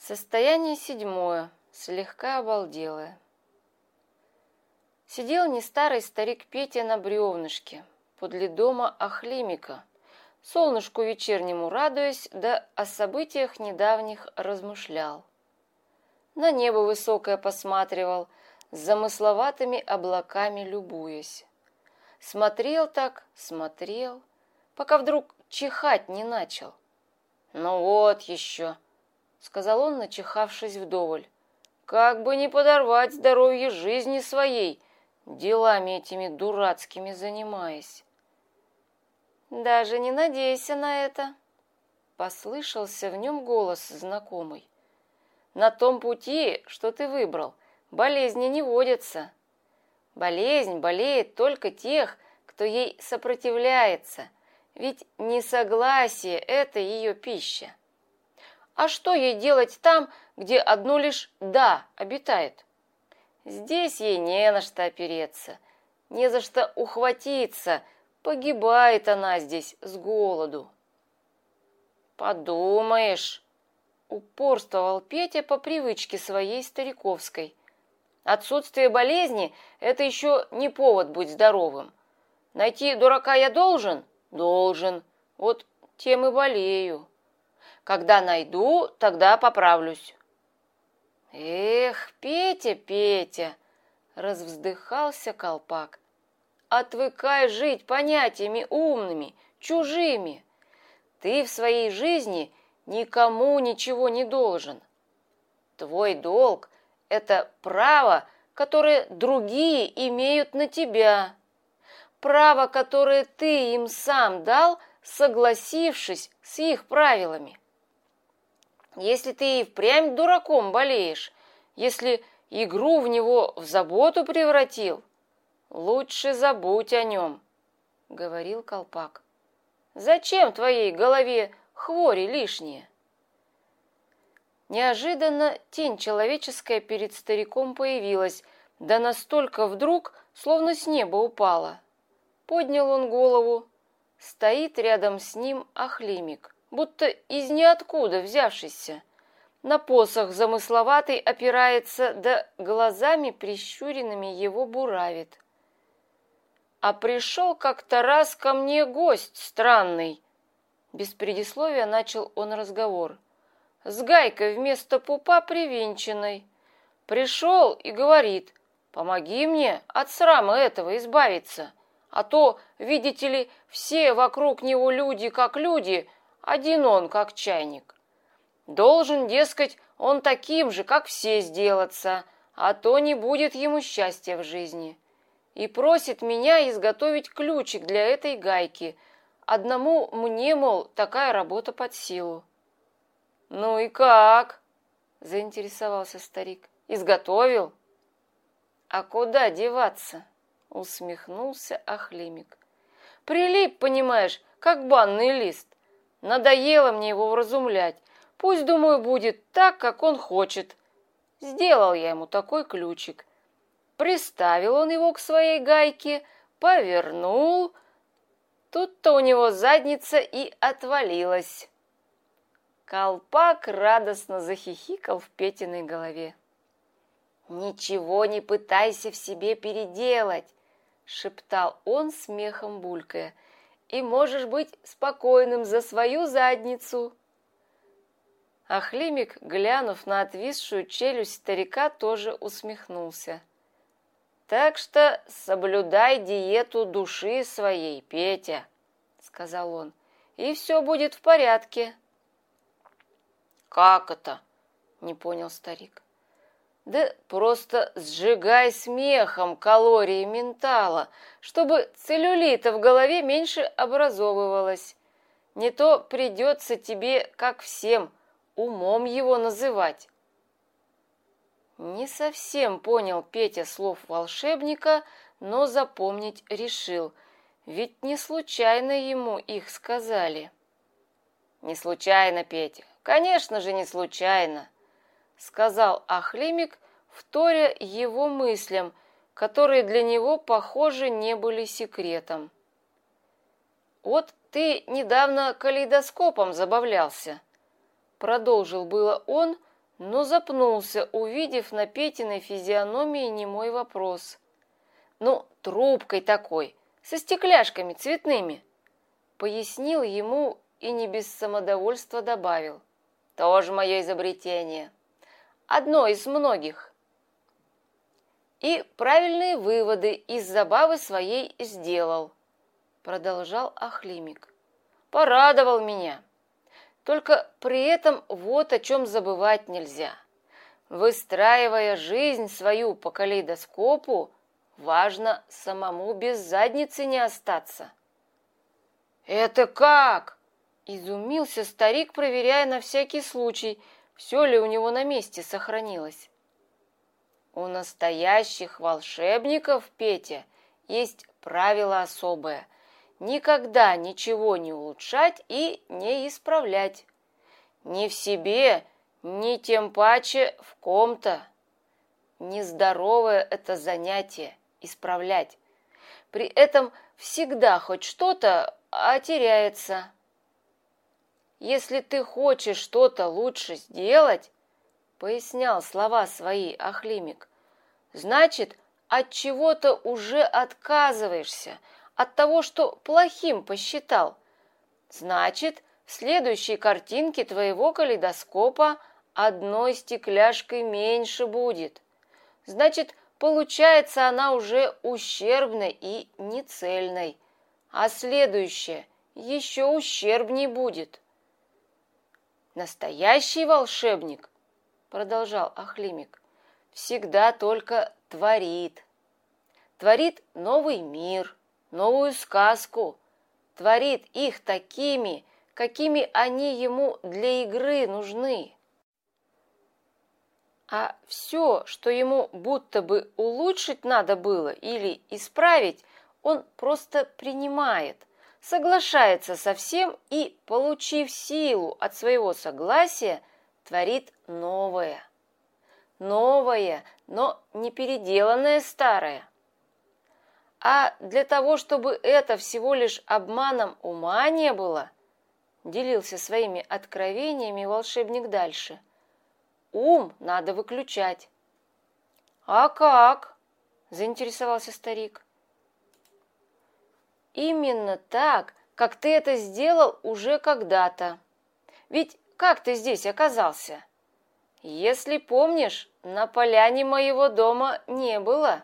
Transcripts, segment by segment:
Состояние 7, слегка обалделое. Сидел нестарый старик Петя на бревнышке подле дома Охлимика, солнышку вечернему радуясь, да о событиях недавних размышлял. На небо высокое посматривал, с замысловатыми облаками любуясь. Смотрел так, смотрел, пока вдруг чихать не начал. «Ну вот еще», — сказал он, начихавшись вдоволь, «как бы не подорвать здоровье жизни своей, делами этими дурацкими занимаясь». «Даже не надейся на это», — послышался в нем голос знакомый. «На том пути, что ты выбрал, болезни не водятся. Болезнь болеет только тех, кто ей сопротивляется, ведь несогласие — это ее пища. А что ей делать там, где одно лишь «да» обитает? Здесь ей не на что опереться, не за что ухватиться, погибает она здесь с голоду». «Подумаешь», — упорствовал Петя по привычке своей стариковской, «отсутствие болезни — это еще не повод быть здоровым. Найти дурака я должен? Должен. Вот тем и болею. Когда найду, тогда поправлюсь». «Эх, Петя, Петя!» — развздыхался Колпак. «Отвыкай жить понятиями умными, чужими. Ты в своей жизни никому ничего не должен. Твой долг — это право, которое другие имеют на тебя. Право, которое ты им сам дал, согласившись с их правилами. Если ты и впрямь дураком болеешь, если игру в него в заботу превратил, лучше забудь о нем», — говорил Колпак. «Зачем твоей голове хвори лишние?» Неожиданно тень человеческая перед стариком появилась, да настолько вдруг, словно с неба упала. Поднял он голову. Стоит рядом с ним Охлимик, будто из ниоткуда взявшийся. На посох замысловатый опирается, да глазами прищуренными его буравит. «А пришел как-то раз ко мне гость странный», — без предисловия начал он разговор, «с гайкой вместо пупа привинченной. Пришел и говорит: помоги мне от срама этого избавиться, а то, видите ли, все вокруг него люди как люди, один он как чайник. Должен, дескать, он таким же, как все, сделаться, а то не будет ему счастья в жизни. И просит меня изготовить ключик для этой гайки. Одному мне, мол, такая работа под силу». «Ну и как?» — заинтересовался старик. «Изготовил?» «А куда деваться?» — усмехнулся Охлимик. «Прилип, понимаешь, как банный лист. Надоело мне его вразумлять. Пусть, думаю, будет так, как он хочет. Сделал я ему такой ключик. Приставил он его к своей гайке, повернул. Тут-то у него задница и отвалилась». Колпак радостно захихикал в Петиной голове. «Ничего не пытайся в себе переделать», — шептал он, смехом булькая, «и можешь быть спокойным за свою задницу». Охлимик, глянув на отвисшую челюсть старика, тоже усмехнулся. «Так что соблюдай диету души своей, Петя», — сказал он, — «и все будет в порядке». «Как это?» — не понял старик. «Да просто сжигай смехом калории ментала, чтобы целлюлита в голове меньше образовывалось. Не то придется тебе, как всем, умом его называть». Не совсем понял Петя слов волшебника, но запомнить решил, ведь не случайно ему их сказали. «Не случайно, Петя, конечно же, не случайно», — сказал Охлимик, вторя его мыслям, которые для него, похоже, не были секретом. «Вот ты недавно калейдоскопом забавлялся», — продолжил было он, но запнулся, увидев на Петиной физиономии немой вопрос. «Ну, трубкой такой, со стекляшками цветными», — пояснил ему и не без самодовольства добавил. «Тоже мое изобретение. Одно из многих». «И правильные выводы из забавы своей сделал», — продолжал Охлимик. «Порадовал меня. Только при этом вот о чем забывать нельзя. Выстраивая жизнь свою по калейдоскопу, важно самому без задницы не остаться». «Это как?» — изумился старик, проверяя на всякий случай, все ли у него на месте сохранилось. «У настоящих волшебников, Петя, есть правило особое. Никогда ничего не улучшать и не исправлять. Ни в себе, ни тем паче в ком-то. Нездоровое это занятие – исправлять. При этом всегда хоть что-то теряется. Если ты хочешь что-то лучше сделать, пояснял слова свои Охлимик, значит, от чего-то уже отказываешься, от того, что плохим посчитал. Значит, в следующей картинке твоего калейдоскопа одной стекляшкой меньше будет. Значит, получается она уже ущербной и нецельной, а следующая еще ущербней будет. Настоящий волшебник, продолжал Охлимик, всегда только творит. Творит новый мир, новую сказку, творит их такими, какими они ему для игры нужны. А все, что ему будто бы улучшить надо было или исправить, он просто принимает, соглашается со всем и, получив силу от своего согласия, творит новое. Новое, но не переделанное старое. А для того, чтобы это всего лишь обманом ума не было, делился своими откровениями волшебник дальше, ум надо выключать. А как? Заинтересовался старик. Именно так, как ты это сделал уже когда-то. Ведь как ты здесь оказался? Если помнишь, на поляне моего дома не было.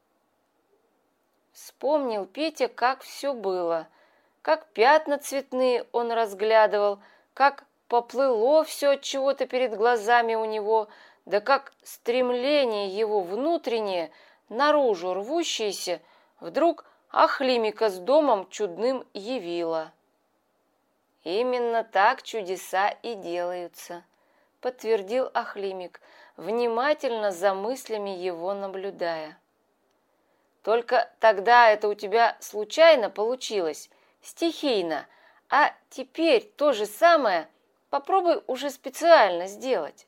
Вспомнил Петя, как все было, как пятна цветные он разглядывал, как поплыло все от чего-то перед глазами у него, да как стремление его внутреннее, наружу рвущееся, вдруг Охлимика с домом чудным явило. Именно так чудеса и делаются, подтвердил Охлимик, внимательно за мыслями его наблюдая. Только тогда это у тебя случайно получилось, стихийно, а теперь то же самое попробуй уже специально сделать.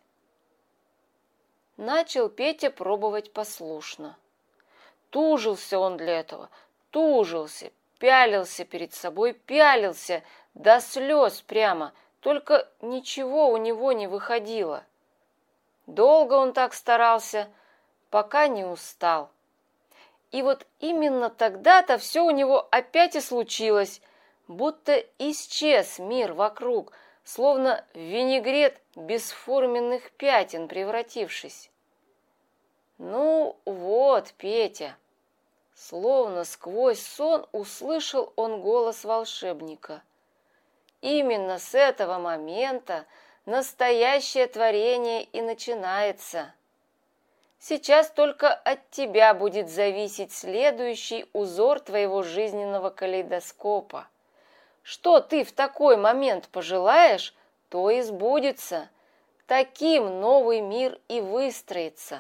Начал Петя пробовать послушно. Тужился он для этого, тужился, пялился перед собой, пялился, до слез прямо, только ничего у него не выходило. Долго он так старался, пока не устал. И вот именно тогда-то все у него опять и случилось, будто исчез мир вокруг, словно в винегрет бесформенных пятен превратившись. Ну вот, Петя, словно сквозь сон услышал он голос волшебника. Именно с этого момента настоящее творение и начинается. Сейчас только от тебя будет зависеть следующий узор твоего жизненного калейдоскопа. Что ты в такой момент пожелаешь, то и сбудется. Таким новый мир и выстроится.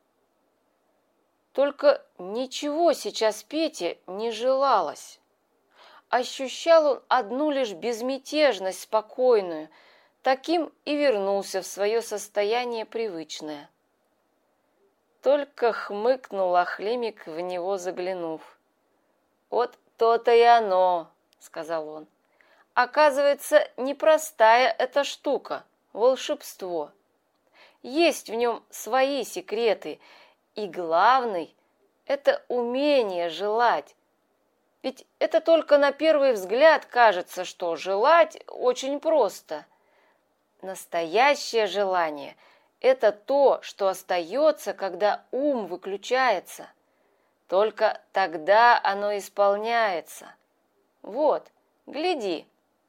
Только ничего сейчас Пете не желалось. Ощущал он одну лишь безмятежность спокойную, таким и вернулся в свое состояние привычное. Только хмыкнул Охлимик, в него заглянув. «Вот то-то и оно», — сказал он. «Оказывается, непростая эта штука — волшебство. есть в нем свои секреты, и главный – это умение желать. Ведь это только на первый взгляд кажется, что желать очень просто. Настоящее желание – это то, что остается, когда ум выключается. Только тогда оно исполняется. Вот, гляди.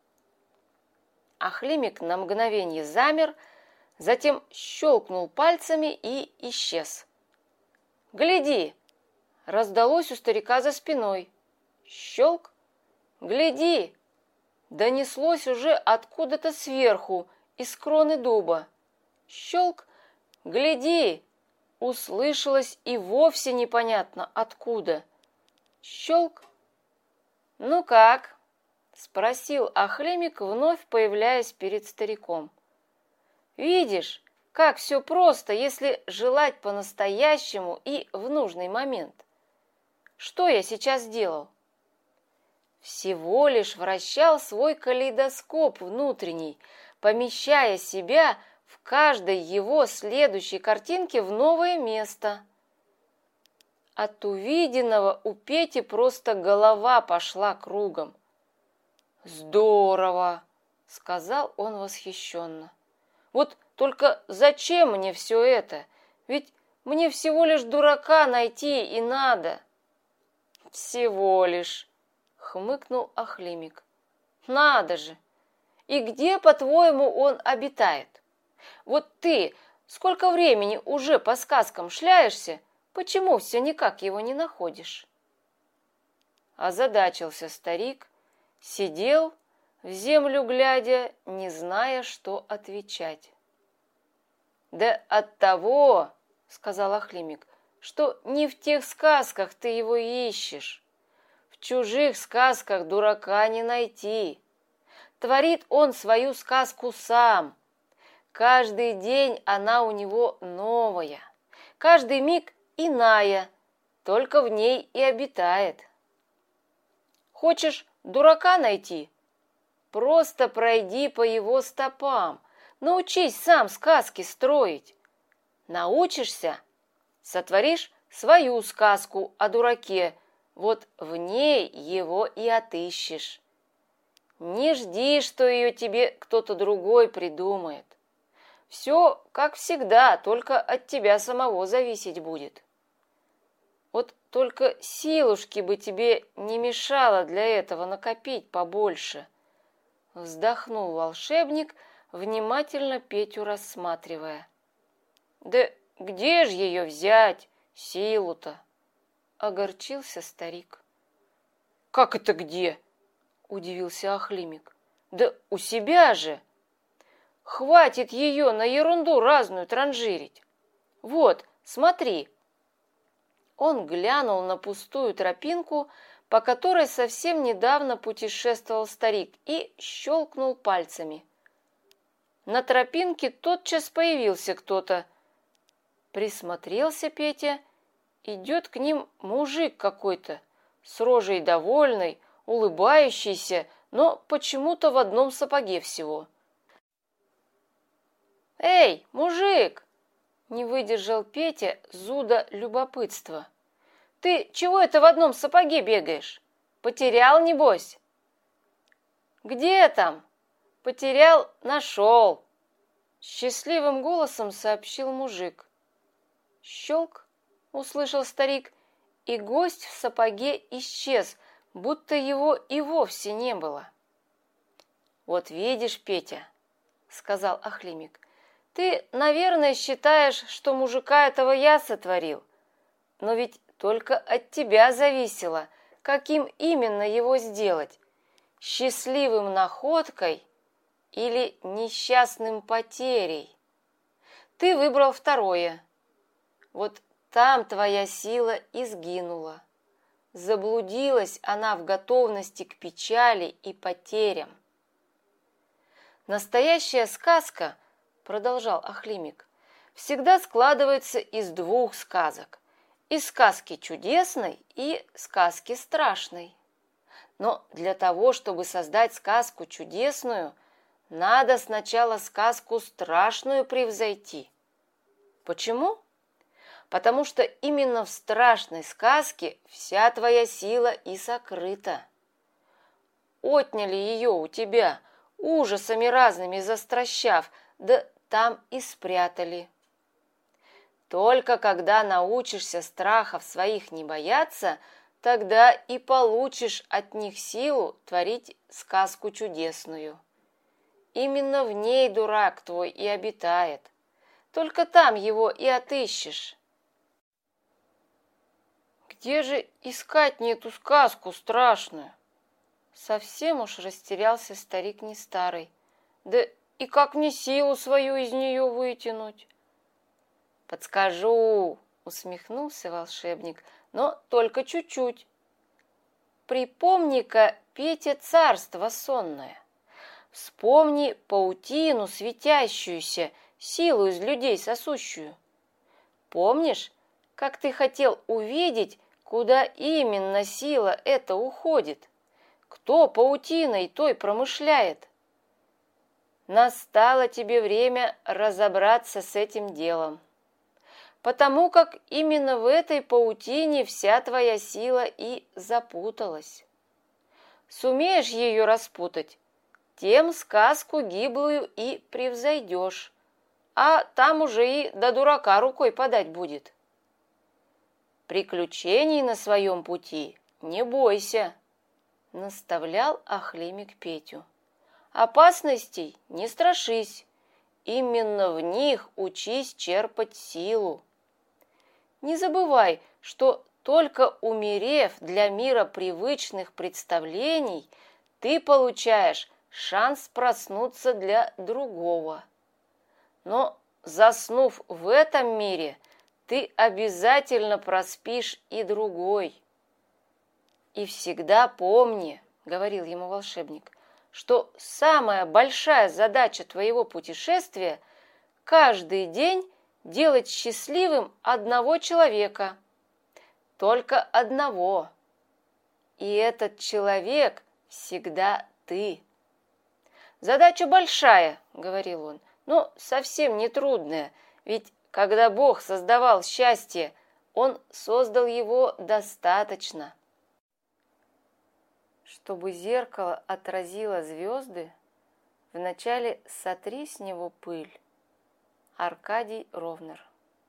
Охлимик на мгновение замер, затем щелкнул пальцами и исчез. «Гляди!» – раздалось у старика за спиной. Щелк! «Гляди!» – донеслось уже откуда-то сверху, из кроны дуба. Щелк! «Гляди!» – услышалось и вовсе непонятно откуда. Щелк! «Ну как?» – спросил Охлимик, вновь появляясь перед стариком. «Видишь, как все просто, если желать по-настоящему и в нужный момент. Что я сейчас сделал?» Всего лишь вращал свой калейдоскоп внутренний, помещая себя в каждой его следующей картинке в новое место. От увиденного у Пети просто голова пошла кругом. «Здорово!» — сказал он восхищенно. «Вот только зачем мне все это? Ведь мне всего лишь дурака найти и надо». «Всего лишь!» — хмыкнул Охлимик. «Надо же! И где, по-твоему, он обитает? Вот ты сколько времени уже по сказкам шляешься, почему все никак его не находишь?» Озадачился старик, сидел, в землю глядя, не зная, что отвечать. «Да от того, — сказал Охлимик, — что не в тех сказках ты его ищешь. В чужих сказках дурака не найти. Творит он свою сказку сам. Каждый день она у него новая, каждый миг иная, только в ней и обитает. Хочешь дурака найти? Просто пройди по его стопам, научись сам сказки строить. Научишься, сотворишь свою сказку о дураке, вот в ней его и отыщешь. Не жди, что ее тебе кто-то другой придумает. Все, как всегда, только от тебя самого зависеть будет. Вот только силушки бы тебе не мешало для этого накопить побольше. Вздохнул волшебник, внимательно Петю рассматривая. «Да где ж ее взять, силу-то?» — огорчился старик. «Как это где?» — удивился Охлимик. «Да у себя же! Хватит ее на ерунду разную транжирить! Вот, смотри!» Он глянул на пустую тропинку, по которой совсем недавно путешествовал старик, и щелкнул пальцами. На тропинке тотчас появился кто-то. Присмотрелся Петя. Идет к ним мужик какой-то, с рожей довольной, улыбающийся, но почему-то в одном сапоге всего. «Эй, мужик!» — не выдержал Петя зуда любопытства. «Ты чего это в одном сапоге бегаешь? Потерял, небось?» «Где там?» «Потерял, нашел!» Счастливым голосом сообщил мужик. «Щелк!» — услышал старик, и гость в сапоге исчез, будто его и вовсе не было. «Вот видишь, Петя, — сказал Охлимик, — ты, наверное, считаешь, что мужика этого я сотворил, но ведь только от тебя зависело, каким именно его сделать, счастливым находкой или несчастным потерей. Ты выбрал второе. Вот там твоя сила и сгинула. Заблудилась она в готовности к печали и потерям. Настоящая сказка, продолжал Охлимик, всегда складывается из двух сказок. Из сказки чудесной и сказки страшной. Но для того, чтобы создать сказку чудесную, надо сначала сказку страшную превзойти. Почему? Потому что именно в страшной сказке вся твоя сила и сокрыта. Отняли ее у тебя, ужасами разными застращав, да там и спрятали. Только когда научишься страхов своих не бояться, тогда и получишь от них силу творить сказку чудесную. Именно в ней дурак твой и обитает. Только там его и отыщешь. Где же искать мне эту сказку страшную? Совсем уж растерялся старик не старый. Да и как мне силу свою из нее вытянуть? Подскажу, усмехнулся волшебник, но только чуть-чуть. Припомни-ка, Петя, царство сонное. Вспомни паутину светящуюся, силу из людей сосущую. Помнишь, как ты хотел увидеть, куда именно сила эта уходит? Кто паутиной той промышляет? Настало тебе время разобраться с этим делом, потому как именно в этой паутине вся твоя сила и запуталась. Сумеешь ее распутать, тем сказку гиблую и превзойдешь, а там уже и до дурака рукой подать будет. Приключений на своем пути не бойся, наставлял Охлимик Петю. Опасностей не страшись, именно в них учись черпать силу. Не забывай, что только умерев для мира привычных представлений, ты получаешь шанс проснуться для другого. Но, заснув в этом мире, ты обязательно проспишь и другой. И всегда помни, говорил ему волшебник, что самая большая задача твоего путешествия – каждый день делать счастливым одного человека. Только одного. И этот человек всегда ты. Задача большая, говорил он, но совсем не трудная, ведь когда Бог создавал счастье, Он создал его достаточно. Чтобы зеркало отразило звезды, вначале сотри с него пыль. Аркадий Ровнер.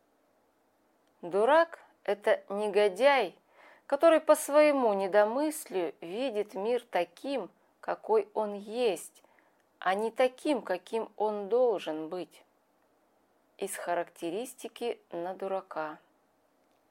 Дурак – это негодяй, который по своему недомыслию видит мир таким, какой он есть, а не таким, каким он должен быть. Из характеристики на дурака.